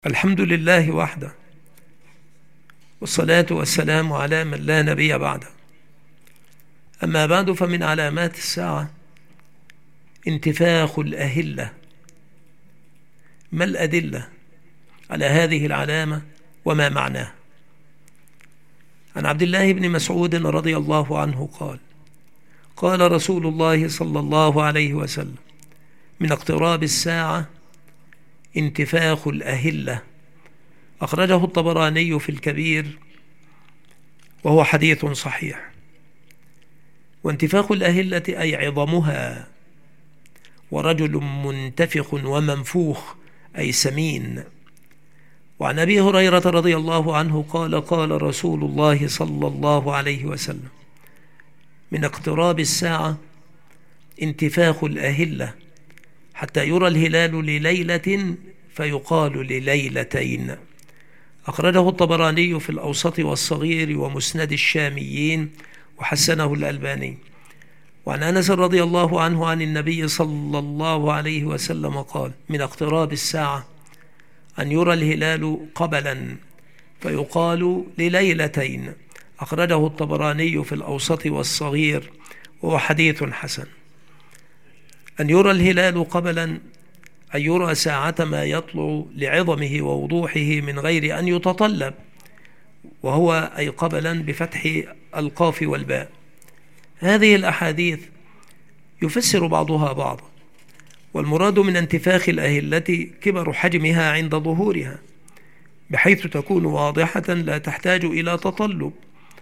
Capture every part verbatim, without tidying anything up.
الحمد لله وحده، والصلاة والسلام على من لا نبي بعده. أما بعد، فمن علامات الساعة انتفاخ الأهلة. ما الأدلة على هذه العلامة وما معناها؟ عن عبد الله بن مسعود رضي الله عنه قال: قال رسول الله صلى الله عليه وسلم: من اقتراب الساعة انتفاخ الأهلة. أخرجه الطبراني في الكبير وهو حديث صحيح. وانتفاخ الأهلة أي عظمها، ورجل منتفخ ومنفوخ أي سمين. وعن أبي هريرة رضي الله عنه قال: قال رسول الله صلى الله عليه وسلم: من اقتراب الساعة انتفاخ الأهلة، حتى يرى الهلال لليلة فيقال لليلتين. أخرجه الطبراني في الأوسط والصغير ومسند الشاميين، وحسنه الألباني. وعن أنس رضي الله عنه عن النبي صلى الله عليه وسلم قال: من اقتراب الساعة أن يرى الهلال قبلا فيقال لليلتين. أخرجه الطبراني في الأوسط والصغير وهو حديث حسن. أن يرى الهلال قبلا أن يرى ساعة ما يطلع لعظمه ووضوحه من غير أن يتطلب، وهو أي قبلا بفتح القاف والباء. هذه الأحاديث يفسر بعضها بعضا، والمراد من انتفاخ الأهلة كبر حجمها عند ظهورها، بحيث تكون واضحة لا تحتاج إلى تطلب،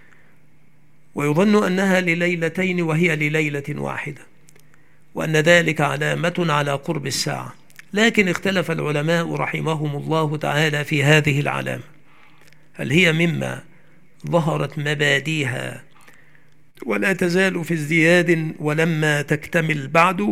ويظن أنها لليلتين وهي لليلة واحدة، وأن ذلك علامة على قرب الساعة. لكن اختلف العلماء رحمهم الله تعالى في هذه العلامة، هل هي مما ظهرت مباديها ولا تزال في ازدياد ولما تكتمل بعد،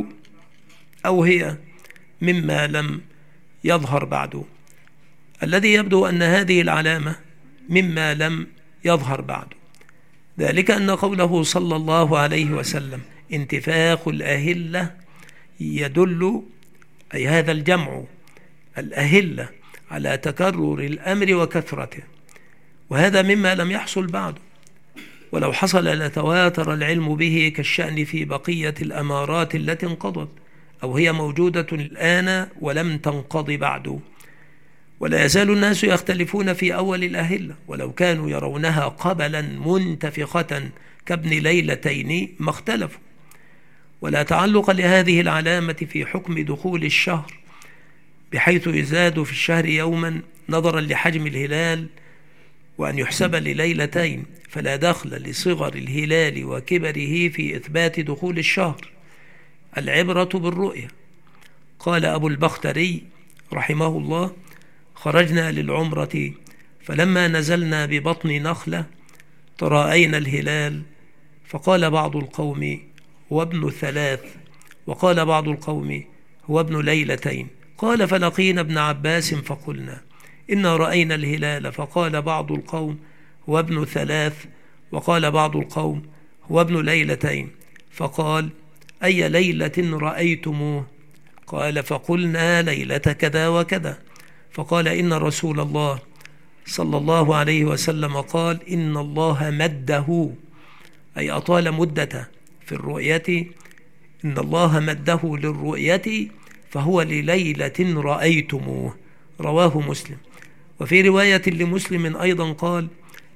أو هي مما لم يظهر بعد؟ الذي يبدو أن هذه العلامة مما لم يظهر بعد، ذلك أن قوله صلى الله عليه وسلم انتفاخ الأهلة يدل، أي هذا الجمع الأهلة، على تكرر الأمر وكثرته، وهذا مما لم يحصل بعد، ولو حصل لتواتر العلم به، كالشأن في بقية الأمارات التي انقضت أو هي موجودة الآن ولم تنقض بعد. ولا يزال الناس يختلفون في أول الأهلة، ولو كانوا يرونها قبلا منتفخة كابن ليلتين ما اختلفوا. ولا تعلق لهذه العلامة في حكم دخول الشهر، بحيث يزاد في الشهر يوما نظرا لحجم الهلال وأن يحسب لليلتين، فلا دخل لصغر الهلال وكبره في إثبات دخول الشهر. العبرة بالرؤية. قال أبو البختري رحمه الله: خرجنا للعمرة فلما نزلنا ببطن نخلة تراءينا الهلال، فقال بعض القوم: هو ابن ثلاث، وقال بعض القوم: هو ابن ليلتين. قال: فلقينا ابن عباس فقلنا: إنا رأينا الهلال. فقال بعض القوم: هو ابن ثلاث، وقال بعض القوم: هو ابن ليلتين. فقال: أي ليلة رأيتموه؟ قال: فقلنا ليلة كذا وكذا. فقال: إن رسول الله صلى الله عليه وسلم قال: إن الله مده، أي أطال مدته في الرؤية، إن الله مده للرؤية فهو لليلة رأيتموه. رواه مسلم. وفي رواية لمسلم أيضا قال: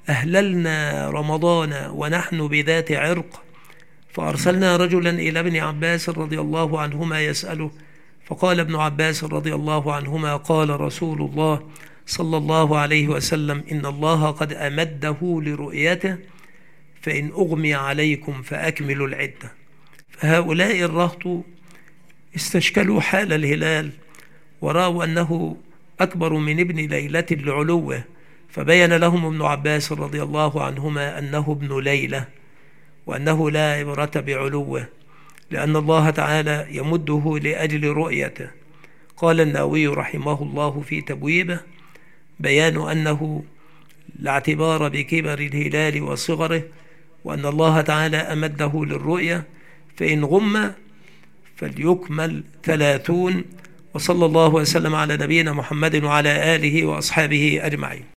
أهللنا رمضان ونحن بذات عرق، فأرسلنا رجلا إلى ابن عباس رضي الله عنهما يسأله، فقال ابن عباس رضي الله عنهما: قال رسول الله صلى الله عليه وسلم: إن الله قد أمده لرؤيته، فإن أغمي عليكم فأكملوا العدة. فهؤلاء الرهط استشكلوا حال الهلال، ورأوا أنه أكبر من ابن ليلة لعلوه، فبين لهم ابن عباس رضي الله عنهما أنه ابن ليلة، وأنه لا عبرة بعلوه، لأن الله تعالى يمده لأجل رؤيته. قال النووي رحمه الله في تبويبه: بيان أنه لا اعتبار بكبر الهلال وصغره، وأن الله تعالى أمده للرؤية، فإن غم فليكمل ثلاثون، وصلى الله وسلم على نبينا محمد وعلى آله وأصحابه أجمعين.